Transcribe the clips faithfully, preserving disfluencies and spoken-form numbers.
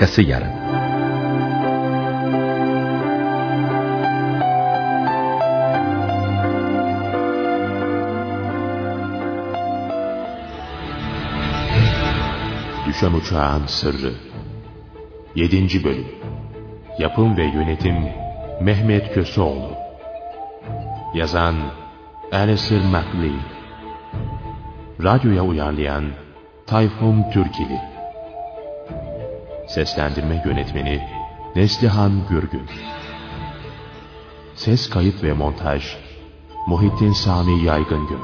Arkası yarın. Düşen Uçağın Sırrı yedinci Bölüm. Yapım ve Yönetim Mehmet Köseoğlu. Yazan Alistair MacLean. Radyoya uyarlayan Tayfun Türkili. Seslendirme Yönetmeni Neslihan Gürgün. Ses kayıt ve montaj Muhittin Sami Yaygıngöl.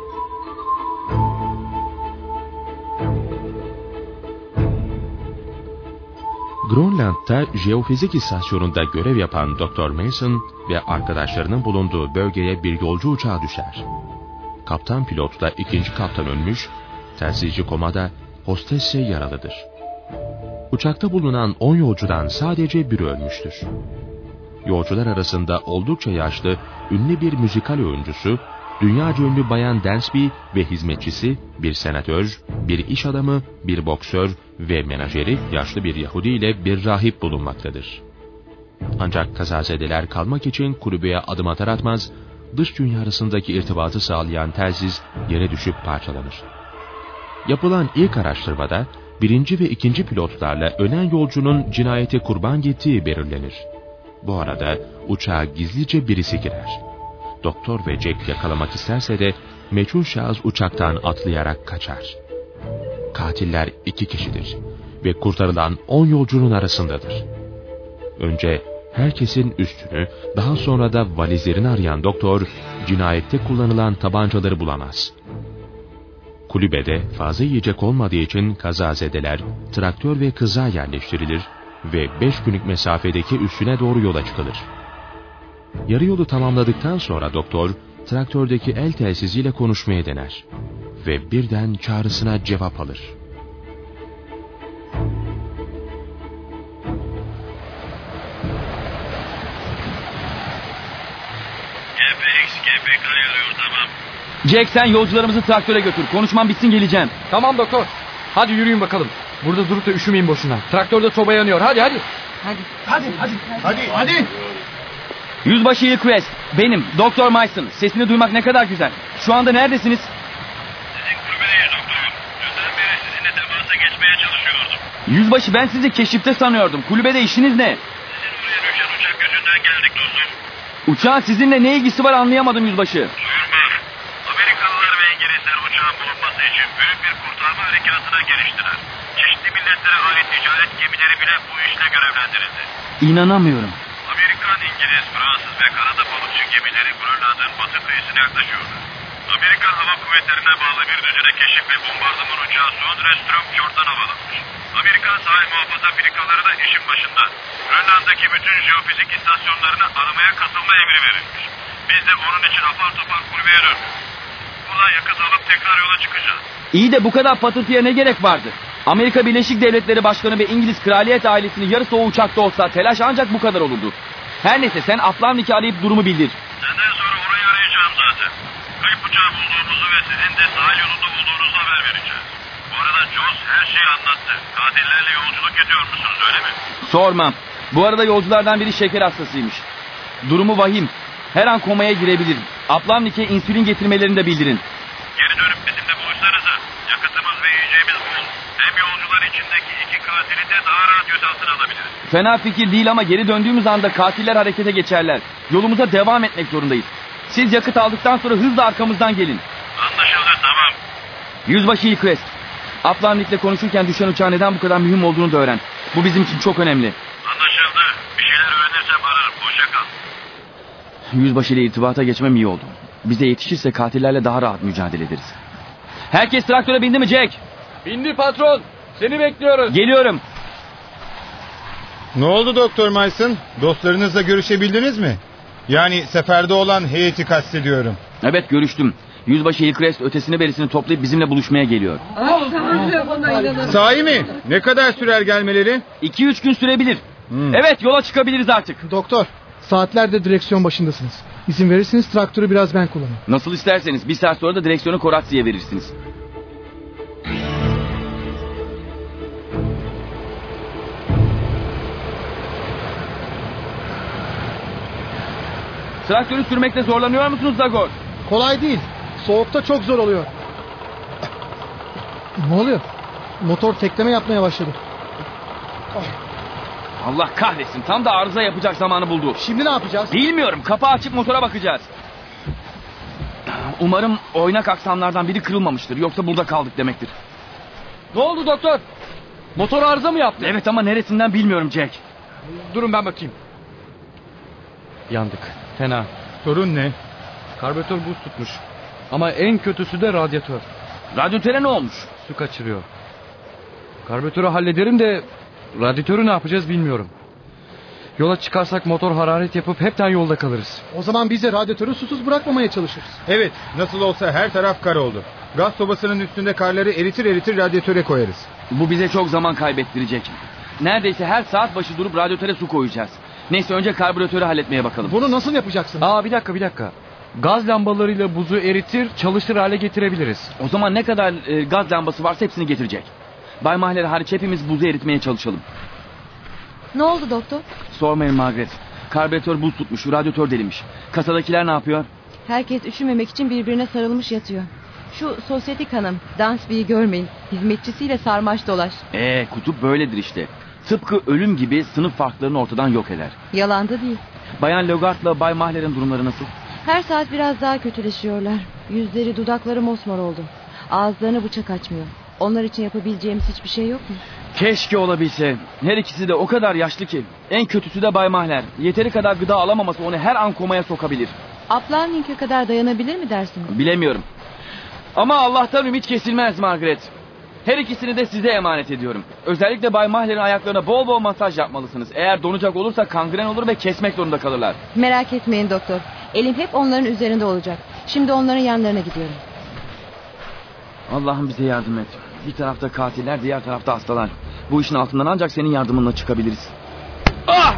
Grönland'da jeofizik istasyonunda görev yapan Doktor Mason ve arkadaşlarının bulunduğu bölgeye bir yolcu uçağı düşer. Kaptan pilotla ikinci kaptan ölmüş, telsizci komada, hostesse yaralıdır. Uçakta bulunan on yolcudan sadece biri ölmüştür. Yolcular arasında oldukça yaşlı, ünlü bir müzikal oyuncusu, dünyaca ünlü Bayan Dansby ve hizmetçisi, bir senatör, bir iş adamı, bir boksör ve menajeri yaşlı bir Yahudi ile bir rahip bulunmaktadır. Ancak kazazedeler kalmak için kulübeye adım atar atmaz, dış dünya arasındaki irtibatı sağlayan telsiz yere düşüp parçalanır. Yapılan ilk araştırmada birinci ve ikinci pilotlarla ölen yolcunun cinayete kurban gittiği belirlenir. Bu arada uçağa gizlice birisi girer. Doktor ve Jack yakalamak isterse de meçhul şahıs uçaktan atlayarak kaçar. Katiller iki kişidir ve kurtarılan on yolcunun arasındadır. Önce herkesin üstünü, daha sonra da valizlerini arayan doktor, cinayette kullanılan tabancaları bulamaz. Kulübede fazla yiyecek olmadığı için kazazedeler, traktör ve kıza yerleştirilir ve beş günlük mesafedeki üssüne doğru yola çıkılır. Yarı yolu tamamladıktan sonra doktor, traktördeki el telsiziyle konuşmaya dener ve birden çağrısına cevap alır. G P X G P K arıyor, tamam. Jack, sen yolcularımızı traktöre götür. Konuşmam bitsin, geleceğim. Tamam doktor. Hadi yürüyün bakalım. Burada durup da üşümeyin boşuna. Traktörde soba yanıyor. Hadi hadi. Hadi. Hadi hadi. Hadi hadi. Yüzbaşı Hillcrest, benim, Doktor Mason. Sesini duymak ne kadar güzel. Şu anda neredesiniz? Sizin kulübedeyiz doktorum. Dünden beri sizinle temasa geçmeye çalışıyordum. Yüzbaşı, ben sizi keşifte sanıyordum. Kulübede işiniz ne? Sizin oraya düşen uçak yüzünden geldik dostum. Uçağın sizinle ne ilgisi var anlayamadım yüzbaşı. Sorma. Amerikalılar ve İngilizler uçağın bulunması için büyük bir kurtarma harekatına giriştiler. Çeşitli milletlere ait ticaret gemileri bile bu işle görevlendirildi. İnanamıyorum. Amerikan, İngiliz, Fransız ve Kanada balıkçı gemileri Grönland'ın batı kıyısına yaklaşıyordu. Amerikan Hava Kuvvetleri'ne bağlı bir düzine keşif ve bombardıman uçağı Sondre-Stromfjord'dan havalanmış. Amerikan sahil muhafaza firikaları da işin başında. Grönland'daki bütün jeofizik istasyonlarını aramaya katılma emri verilmiş. Biz de onun için apar topar kulübeye döndük. Buradan yakıt alıp tekrar yola çıkacağız. İyi de bu kadar patırtıya ne gerek vardı? Amerika Birleşik Devletleri Başkanı ve İngiliz kraliyet ailesinin yarısı o uçakta olsa telaş ancak bu kadar olurdu. Her neyse, sen Atlantik'i arayıp durumu bildir. Senden sonra orayı arayacağım zaten. Kayıp uçağı bulduğumuzu ve sizin de sahil yolunda bulduğunuzu haber vereceğiz. Bu arada Joss her şeyi anlattı. Katillerle yolculuk ediyor musunuz, öyle mi? Sormam. Bu arada yolculardan biri şeker hastasıymış. Durumu vahim. Her an komaya girebilir. Atlantik'e insülin getirmelerini de bildirin. Geri dönüp bizimle buluşsanıza. Yakıtımız ve yiyeceğimiz bol. Hem yolcular içindeki iki katili de daha rahat göz altına alabiliriz. Fena fikir değil ama geri döndüğümüz anda katiller harekete geçerler. Yolumuza devam etmek zorundayız. Siz yakıt aldıktan sonra hızla arkamızdan gelin. Anlaşıldı, tamam. Yüzbaşı Hillcrest, Atlantik'le konuşurken düşen uçağın neden bu kadar mühim olduğunu da öğren. Bu bizim için çok önemli. Anlaşıldı. Bir şeyler öğrenirsem ararım. Hoşça kal. Yüzbaşı ile irtibata geçmem iyi oldu. Bize yetişirse katillerle daha rahat mücadele ederiz. Herkes traktöre bindi mi Jack? Bindi patron. Seni bekliyoruz. Geliyorum. Ne oldu Doktor Mason? Dostlarınızla görüşebildiniz mi? Yani seferde olan heyeti kastediyorum. Evet, görüştüm. Yüzbaşı Hillcrest ötesini berisini toplayıp bizimle buluşmaya geliyor. Sahi mi? Ne kadar sürer gelmeleri? İki üç gün sürebilir. Hmm. Evet, yola çıkabiliriz artık. Doktor, saatlerdir direksiyon başındasınız. İzin verirseniz traktörü biraz ben kullanayım. Nasıl isterseniz. Bir saat sonra da direksiyonu Koratsi'ye verirsiniz. Traktörü sürmekte zorlanıyor musunuz Zagor? Kolay değil. Soğukta çok zor oluyor. Ne oluyor? Motor tekleme yapmaya başladı. Allah kahretsin, tam da arıza yapacak zamanı buldu. Şimdi ne yapacağız? Bilmiyorum, kapağı açıp motora bakacağız. Umarım oynak aksamlardan biri kırılmamıştır, yoksa burada kaldık demektir. Ne oldu doktor? Motor arıza mı yaptı? Evet ama neresinden bilmiyorum Jack. Durun ben bakayım. Yandık. Fena. Sorun ne? Karbüratör buz tutmuş. Ama en kötüsü de radyatör. Radyatöre ne olmuş? Su kaçırıyor. Karbüratörü hallederim de radyatörü ne yapacağız bilmiyorum. Yola çıkarsak motor hararet yapıp hepten yolda kalırız. O zaman biz de radyatörü susuz bırakmamaya çalışırız. Evet, nasıl olsa her taraf kar oldu. Gaz sobasının üstünde karları eritir eritir radyatöre koyarız. Bu bize çok zaman kaybettirecek. Neredeyse her saat başı durup radyatöre su koyacağız. Neyse önce karbüratörü halletmeye bakalım. Bunu nasıl yapacaksınız? Aa bir dakika bir dakika. Gaz lambalarıyla buzu eritir, çalışır hale getirebiliriz. O zaman ne kadar e, gaz lambası varsa hepsini getirecek. Bay Mahler hariç hepimiz buzu eritmeye çalışalım. Ne oldu doktor? Sormayın Margaret. Karbüratör buz tutmuş, radyatör delinmiş. Kasadakiler ne yapıyor? Herkes üşümemek için birbirine sarılmış yatıyor. Şu sosyetik hanım, Dansby'yi görmeyin. Hizmetçisiyle sarmaş dolaş. Ee, kutup böyledir işte. Tıpkı ölüm gibi sınıf farklarını ortadan yok eder. Yalan da değil. Bayan Logart'la Bay Mahler'in durumları nasıl? Her saat biraz daha kötüleşiyorlar. Yüzleri, dudakları mosmor oldu. Ağızlarına bıçak açmıyor. Onlar için yapabileceğimiz hiçbir şey yok mu? Keşke olabilse. Her ikisi de o kadar yaşlı ki. En kötüsü de Bay Mahler. Yeteri kadar gıda alamaması onu her an komaya sokabilir. Uplanding'e kadar dayanabilir mi dersiniz? Bilemiyorum. Ama Allah'tan ümit kesilmez Margaret. Her ikisini de size emanet ediyorum. Özellikle Bay Mahler'in ayaklarına bol bol masaj yapmalısınız. Eğer donacak olursa kangren olur ve kesmek zorunda kalırlar. Merak etmeyin doktor. Elim hep onların üzerinde olacak. Şimdi onların yanlarına gidiyorum. Allah'ım bize yardım et. Bir tarafta katiller, diğer tarafta hastalar. Bu işin altından ancak senin yardımınla çıkabiliriz. Ah!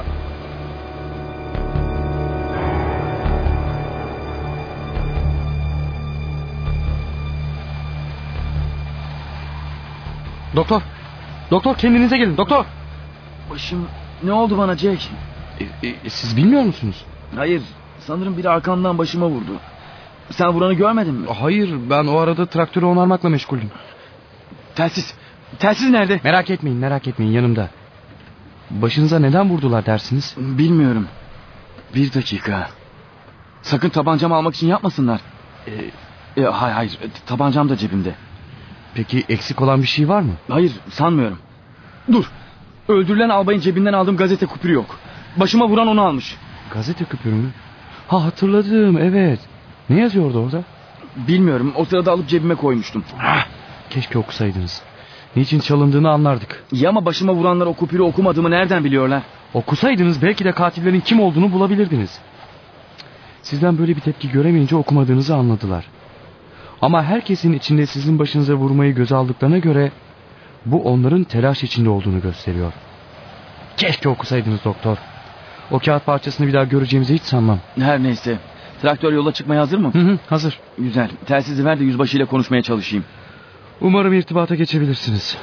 Doktor. Doktor kendinize gelin doktor. Başım ne oldu bana Jack? E, e, siz bilmiyor musunuz? Hayır, sanırım biri arkamdan başıma vurdu. Sen vuranı görmedin mi? Hayır, ben o arada traktörü onarmakla meşguldüm. Telsiz. Telsiz nerede? Merak etmeyin, merak etmeyin, yanımda. Başınıza neden vurdular dersiniz? Bilmiyorum. Bir dakika. Sakın tabancamı almak için yapmasınlar. Ee, e, hayır hayır, tabancam da cebimde. Peki eksik olan bir şey var mı? Hayır, sanmıyorum. Dur. Öldürülen albayın cebinden aldığım gazete kupürü yok. Başıma vuran onu almış. Gazete küpürü mü? Ha hatırladım, evet. Ne yazıyordu orada? Bilmiyorum, o sırada alıp cebime koymuştum. Ah, keşke okusaydınız. Niçin çalındığını anlardık. İyi ama başıma vuranlar o kupürü okumadığımı nereden biliyorlar? Okusaydınız belki de katillerin kim olduğunu bulabilirdiniz. Sizden böyle bir tepki göremeyince okumadığınızı anladılar. Ama herkesin içinde sizin başınıza vurmayı göze aldıklarına göre bu onların telaş içinde olduğunu gösteriyor. Keşke okusaydınız doktor. O kağıt parçasını bir daha göreceğimizi hiç sanmam. Her neyse. Traktör yola çıkmaya hazır mı? Hı hı, hazır. Güzel. Telsizi ver de yüzbaşıyla konuşmaya çalışayım. Umarım irtibata geçebilirsiniz.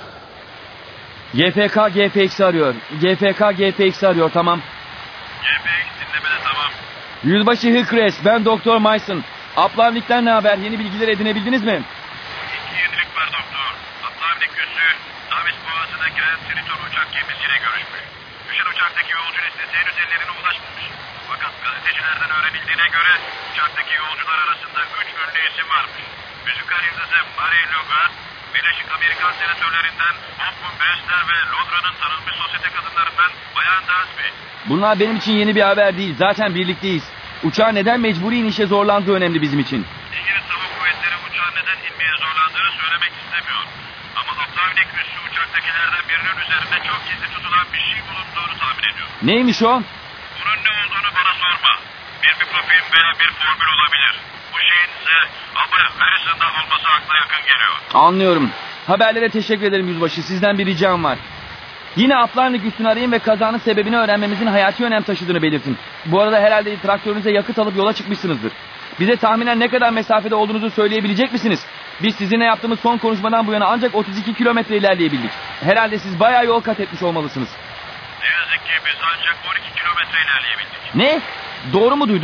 G F K G F X'i arıyor. G F K G F X'i arıyor, tamam. G F X dinlemede tamam. Yüzbaşı Hillcrest, ben Doktor Mason. Uplanding'den ne haber? Yeni bilgiler edinebildiniz mi? İki yenilik var doktor. Atlantik üssü Davis Boğazı'na giren Triton uçak gemisiyle görüşmüş. Düşen uçaktaki yolcu listesi henüz ellerine ulaşmamış. Fakat gazetecilerden öğrenildiğine göre uçaktaki yolcular arasında üç ünlü isim varmış. Müzikal yıldızı Marie Logan, Birleşik Amerikan senatörlerinden Hoffman Bressler ve Londra'nın tanınmış sosyete kadınlarından Bayan Dansby. Bunlar benim için yeni bir haber değil. Zaten birlikteyiz. Uçağın neden mecburi inişe zorlandığı önemli bizim için. İngiliz Hava Kuvvetleri uçağın neden inmeye zorlandığını söylemek istemiyor. Ama Atlantik üssü uçaktakilerden birinin üzerinde çok gizli tutulan bir şey bulunduğunu tahmin ediyor. Neymiş o? Bunun ne olduğunu bana sorma. Bir mikrofilm veya bir formül olabilir. Bu şeyin ise Albay Harrison'da olması akla yakın geliyor. Anlıyorum. Haberlere teşekkür ederim yüzbaşı. Sizden bir ricam var. Yine Uplanding üssünü arayın ve kazanın sebebini öğrenmemizin hayati önem taşıdığını belirtin. Bu arada herhalde traktörünüze yakıt alıp yola çıkmışsınızdır. Bize tahminen ne kadar mesafede olduğunuzu söyleyebilecek misiniz? Biz sizinle yaptığımız son konuşmadan bu yana ancak otuz iki kilometre ilerleyebildik. Herhalde siz bayağı yol kat etmiş olmalısınız. Ne yazık ki biz ancak on iki kilometre ilerleyebildik. Ne? Doğru mu duydum?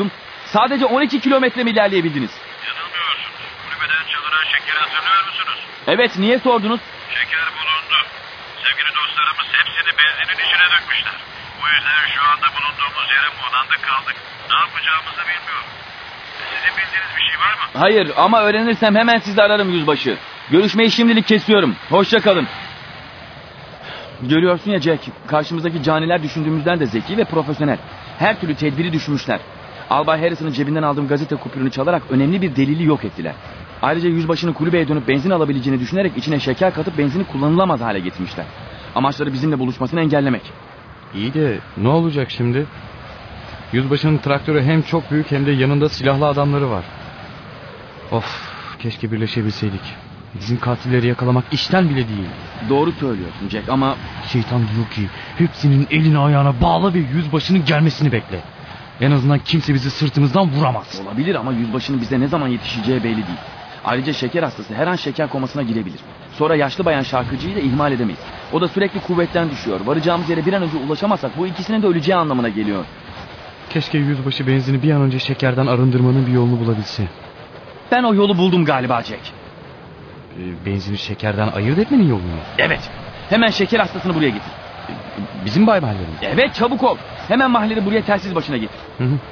Sadece on iki kilometre mi ilerleyebildiniz? Yanılmıyorsunuz. Kulübeden çalınan şekeri hatırlıyor musunuz? Evet, niye sordunuz? Şeker bulundu. Sevgili dostlarımız hepsini benzinin içine dökmüşler. Bu yüzden şu anda bulunduğumuz yere muğlandık kaldık. Ne yapacağımızı bilmiyorum. Sizin bildiğiniz bir şey var mı? Hayır, ama öğrenirsem hemen sizi ararım yüzbaşı. Görüşmeyi şimdilik kesiyorum. Hoşça kalın. Görüyorsun ya Jack, karşımızdaki caniler düşündüğümüzden de zeki ve profesyonel. Her türlü tedbiri düşünmüşler. Albay Harrison'ın cebinden aldığım gazete kupürünü çalarak önemli bir delili yok ettiler. Ayrıca yüzbaşının kulübeye dönüp benzin alabileceğini düşünerek içine şeker katıp benzini kullanılamaz hale getirmişler. Amaçları bizimle buluşmasını engellemek. İyi de ne olacak şimdi? Yüzbaşının traktörü hem çok büyük hem de yanında silahlı adamları var. Of, keşke birleşebilseydik. Bizim katilleri yakalamak işten bile değil. Doğru söylüyorsun Jack ama... Şeytan diyor ki hepsinin elini ayağına bağla ve yüzbaşının gelmesini bekle. En azından kimse bizi sırtımızdan vuramaz. Olabilir ama yüzbaşının bize ne zaman yetişeceği belli değil. Ayrıca şeker hastası her an şeker komasına girebilir. Sonra yaşlı bayan şarkıcıyı da ihmal edemeyiz. O da sürekli kuvvetten düşüyor. Varacağımız yere bir an önce ulaşamazsak bu ikisinin de öleceği anlamına geliyor. Keşke yüzbaşı benzini bir an önce şekerden arındırmanın bir yolunu bulabilse. Ben o yolu buldum galiba Jack. Ee, benzini şekerden ayırt etmenin yolunu mu? Evet. Hemen şeker hastasını buraya getir. Bizim Bay Mahler'in. Evet, çabuk ol. Hemen Mahler'i buraya telsiz başına getir. Hı hı.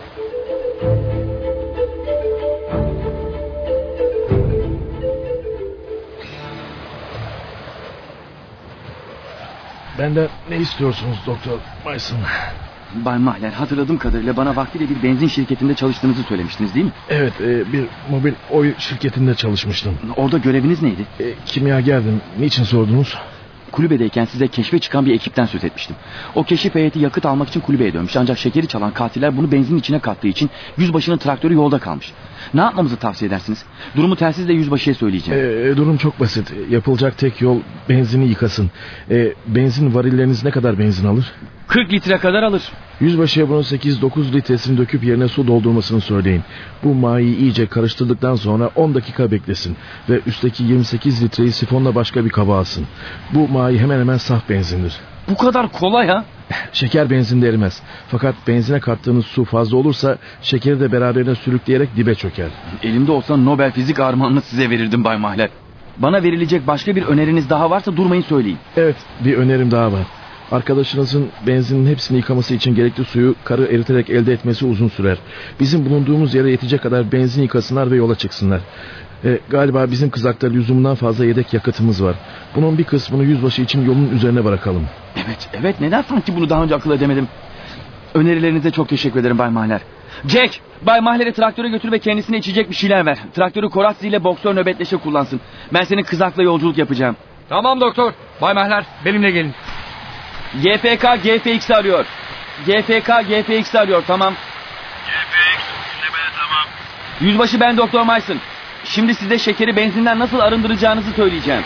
Benden ne istiyorsunuz Doktor Mason? Bay Mahler, hatırladığım kadarıyla bana vaktiyle bir benzin şirketinde çalıştığınızı söylemiştiniz değil mi? Evet, e, bir mobil oy şirketinde çalışmıştım. Orada göreviniz neydi? E, kimyagerdim. Niçin sordunuz? Kulübedeyken size keşfe çıkan bir ekipten söz etmiştim. O keşif heyeti yakıt almak için kulübeye dönmüş. Ancak şekeri çalan katiller bunu benzinin içine kattığı için yüzbaşının traktörü yolda kalmış. Ne yapmamızı tavsiye edersiniz? Durumu telsizle yüzbaşıya söyleyeceğim. E, durum çok basit. Yapılacak tek yol benzini yıkasın. E, benzin varilleriniz ne kadar benzin alır? kırk litre kadar alır. Yüzbaşıya bunun sekiz dokuz litresini döküp yerine su doldurmasını söyleyin. Bu mayayı iyice karıştırdıktan sonra on dakika beklesin. Ve üstteki yirmi sekiz litreyi sifonla başka bir kaba alsın. Bu mayı hemen hemen saf benzindir. Bu kadar kolay ha? Şeker benzinde erimez. Fakat benzine kattığınız su fazla olursa şekeri de beraberine sürükleyerek dibe çöker. Elimde olsa Nobel Fizik armağanını size verirdim Bay Mahler. Bana verilecek başka bir öneriniz daha varsa durmayın söyleyin. Evet, bir önerim daha var. Arkadaşınızın benzinin hepsini yıkaması için gerekli suyu karı eriterek elde etmesi uzun sürer. Bizim bulunduğumuz yere yetecek kadar benzin yıkasınlar ve yola çıksınlar. E, galiba bizim kızakta lüzumundan fazla yedek yakıtımız var. Bunun bir kısmını yüzbaşı için yolun üzerine bırakalım. Evet, evet. Neden sanki bunu daha önce akıl edemedim? Önerilerinize çok teşekkür ederim Bay Mahler. Jack, Bay Mahler'i traktöre götür ve kendisine içecek bir şeyler ver. Traktörü Koratzi ile boksör nöbetleşe kullansın. Ben senin kızakla yolculuk yapacağım. Tamam doktor. Bay Mahler benimle gelin. G F K G F X'i arıyor. G F K G F X'i arıyor, tamam. G F X dinlemede tamam. Yüzbaşı ben Doktor Mason. Şimdi size şekeri benzinden nasıl arındıracağınızı söyleyeceğim.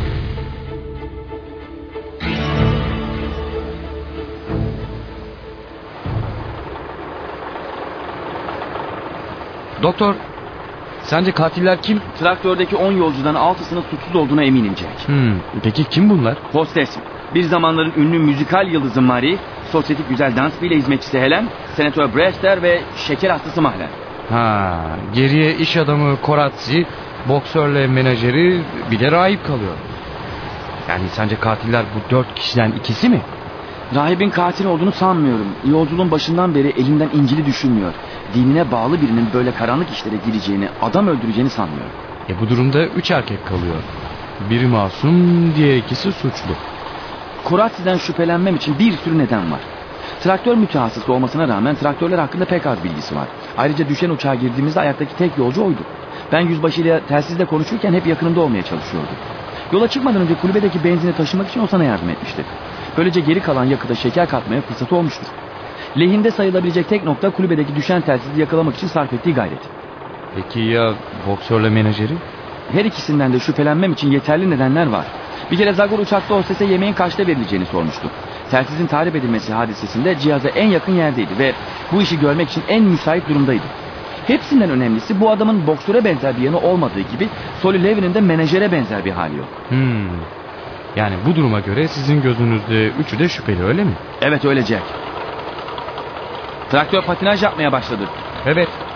Doktor, sence katiller kim? Traktördeki on yolcudan altısının suçsuz olduğuna eminim Jack. Hmm, peki kim bunlar? Hostes, bir zamanların ünlü müzikal yıldızı Marie, sosyetik güzel dans bile hizmetçisi Helen, senatör Brewster ve şeker hastası Mahler. Ha, geriye iş adamı Koratzi, boksörle menajeri, bir de rahip kalıyor. Yani sence katiller bu dört kişiden ikisi mi? Rahibin katil olduğunu sanmıyorum. Yolculuğun başından beri elinden İncil'i düşünmüyor. Dinine bağlı birinin böyle karanlık işlere gireceğini, adam öldüreceğini sanmıyorum. E bu durumda üç erkek kalıyor. Biri masum, diğer ikisi suçlu. Koratzi'den şüphelenmem için bir sürü neden var. Traktör mütehassısı olmasına rağmen traktörler hakkında pek az bilgisi var. Ayrıca düşen uçağa girdiğimizde ayaktaki tek yolcu oydu. Ben yüzbaşıyla telsizle konuşurken hep yakınımda olmaya çalışıyordu. Yola çıkmadan önce kulübedeki benzini taşımak için o sana yardım etmişti. Böylece geri kalan yakıta şeker katmaya fırsatı olmuştur. Lehinde sayılabilecek tek nokta kulübedeki düşen telsizi yakalamak için sarf ettiği gayret. Peki ya boksörle menajeri? Her ikisinden de şüphelenmem için yeterli nedenler var. Bir kere Zagor uçakta hostese yemeğin kaçta verileceğini sormuştu. Telsizin tahrip edilmesi hadisesinde cihaza en yakın yerdeydi ve bu işi görmek için en müsait durumdaydı. Hepsinden önemlisi bu adamın boksöre benzer bir yanı olmadığı gibi Solly Levin'in de menajere benzer bir hali yok. Hmm. Yani bu duruma göre sizin gözünüzde üçü de şüpheli, öyle mi? Evet öyle Jack. Traktör patinaj yapmaya başladı. Evet.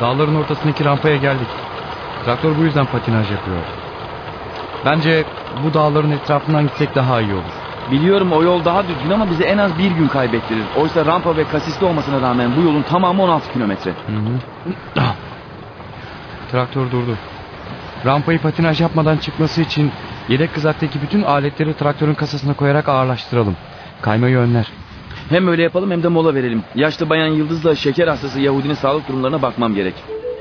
Dağların ortasındaki rampaya geldik. Traktör bu yüzden patinaj yapıyor. Bence bu dağların etrafından gitsek daha iyi olur. Biliyorum o yol daha düzgün ama bize en az bir gün kaybettirir. Oysa rampa ve kasisli olmasına rağmen bu yolun tamamı on altı kilometre. Hı hı. Traktör durdu. Rampayı patinaj yapmadan çıkması için yedek kızaktaki bütün aletleri traktörün kasasına koyarak ağırlaştıralım. Kaymayı önler. Hem öyle yapalım hem de mola verelim. Yaşlı bayan Yıldız'la şeker hastası Yahudinin sağlık durumlarına bakmam gerek.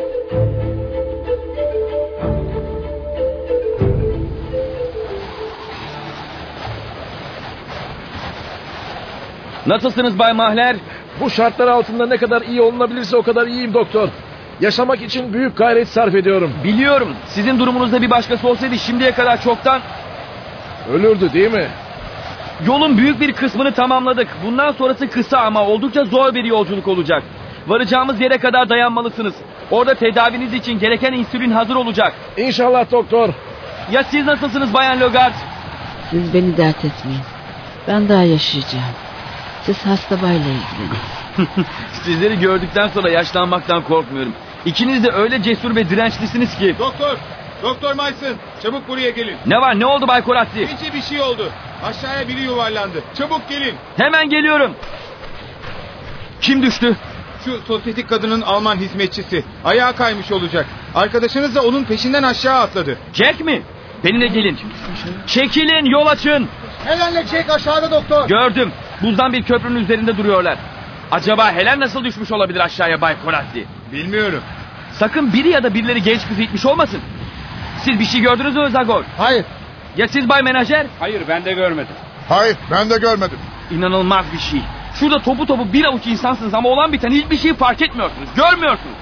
Nasılsınız Bay Mahler? Bu şartlar altında ne kadar iyi olunabilirse o kadar iyiyim doktor. Yaşamak için büyük gayret sarf ediyorum. Biliyorum. Sizin durumunuzda bir başkası olsaydı şimdiye kadar çoktan... Ölürdü değil mi? Yolun büyük bir kısmını tamamladık. Bundan sonrası kısa ama oldukça zor bir yolculuk olacak. Varacağımız yere kadar dayanmalısınız. Orada tedaviniz için gereken insülin hazır olacak. İnşallah doktor. Ya siz nasılsınız Bayan Logart? Siz beni dert etmeyin. Ben daha yaşayacağım. Siz hasta bayla ilgilenin. Sizleri gördükten sonra yaşlanmaktan korkmuyorum. İkiniz de öyle cesur ve dirençlisiniz ki. Doktor, Doktor Mason, çabuk buraya gelin. Ne var, ne oldu Bay Koratsi? Hiç bir şey oldu. Aşağıya biri yuvarlandı. Çabuk gelin. Hemen geliyorum. Kim düştü? Şu sosyetik kadının Alman hizmetçisi. Ayağa kaymış olacak. Arkadaşınız da onun peşinden aşağı atladı. Jack mi? Benimle gelin. Çekilin, yol açın. Helen'le Jack aşağıda doktor. Gördüm. Buzdan bir köprünün üzerinde duruyorlar. Acaba Helen nasıl düşmüş olabilir aşağıya Bay Koratsi? Bilmiyorum. Sakın biri ya da birileri genç kızı itmiş olmasın. Siz bir şey gördünüz mü Zagor? Hayır. Ya siz Bay Menajer? Hayır, ben de görmedim. Hayır, ben de görmedim. İnanılmaz bir şey. Şurada topu topu bir avuç insansınız ama olan biten hiçbir şeyi fark etmiyorsunuz. Görmüyorsunuz.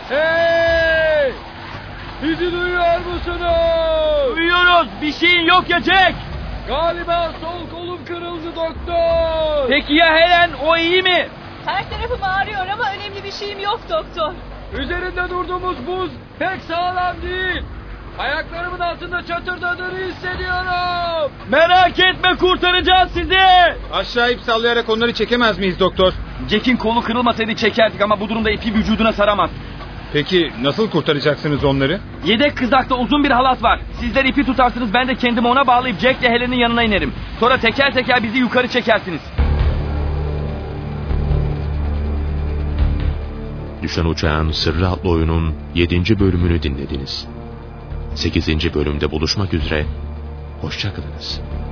Hey! Bizi duyuyor musunuz? Duyuyoruz. Bir şeyin yok ya Jack. Galiba sol kolum kırıldı doktor. Peki ya Helen, o iyi mi? Her tarafım ağrıyor ama önemli bir şeyim yok doktor. Üzerinde durduğumuz buz pek sağlam değil. Ayaklarımın altında çatırdadığını hissediyorum. Merak etme, kurtaracağız sizi. Aşağı ip sallayarak onları çekemez miyiz doktor? Jack'in kolu kırılmasaydı çekerdik ama bu durumda ipi vücuduna saramaz. Peki nasıl kurtaracaksınız onları? Yedek kızakta uzun bir halat var. Sizler ipi tutarsınız, ben de kendimi ona bağlayıp Jack ile Helen'in yanına inerim. Sonra teker teker bizi yukarı çekersiniz. Düşen Uçağın Sırrı adlı oyunun yedinci bölümünü dinlediniz. sekizinci bölümde buluşmak üzere, hoşça kalınız.